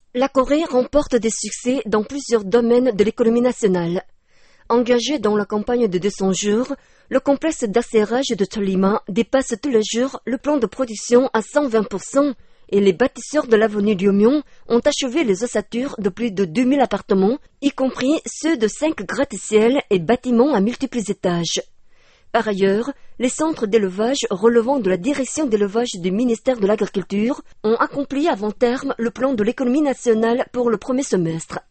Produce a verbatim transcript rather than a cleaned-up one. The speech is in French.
La Corée remporte des succès dans plusieurs domaines de l'économie nationale. Engagé dans la campagne de deux cents jours, le complexe d'acérage de Tolima dépasse tous les jours le plan de production à cent vingt pour cent et les bâtisseurs de l'avenue Lyomion ont achevé les ossatures de plus de deux mille appartements, y compris ceux de cinq gratte-ciel et bâtiments à multiples étages. Par ailleurs, les centres d'élevage relevant de la direction d'élevage du ministère de l'Agriculture ont accompli avant terme le plan de l'économie nationale pour le premier semestre.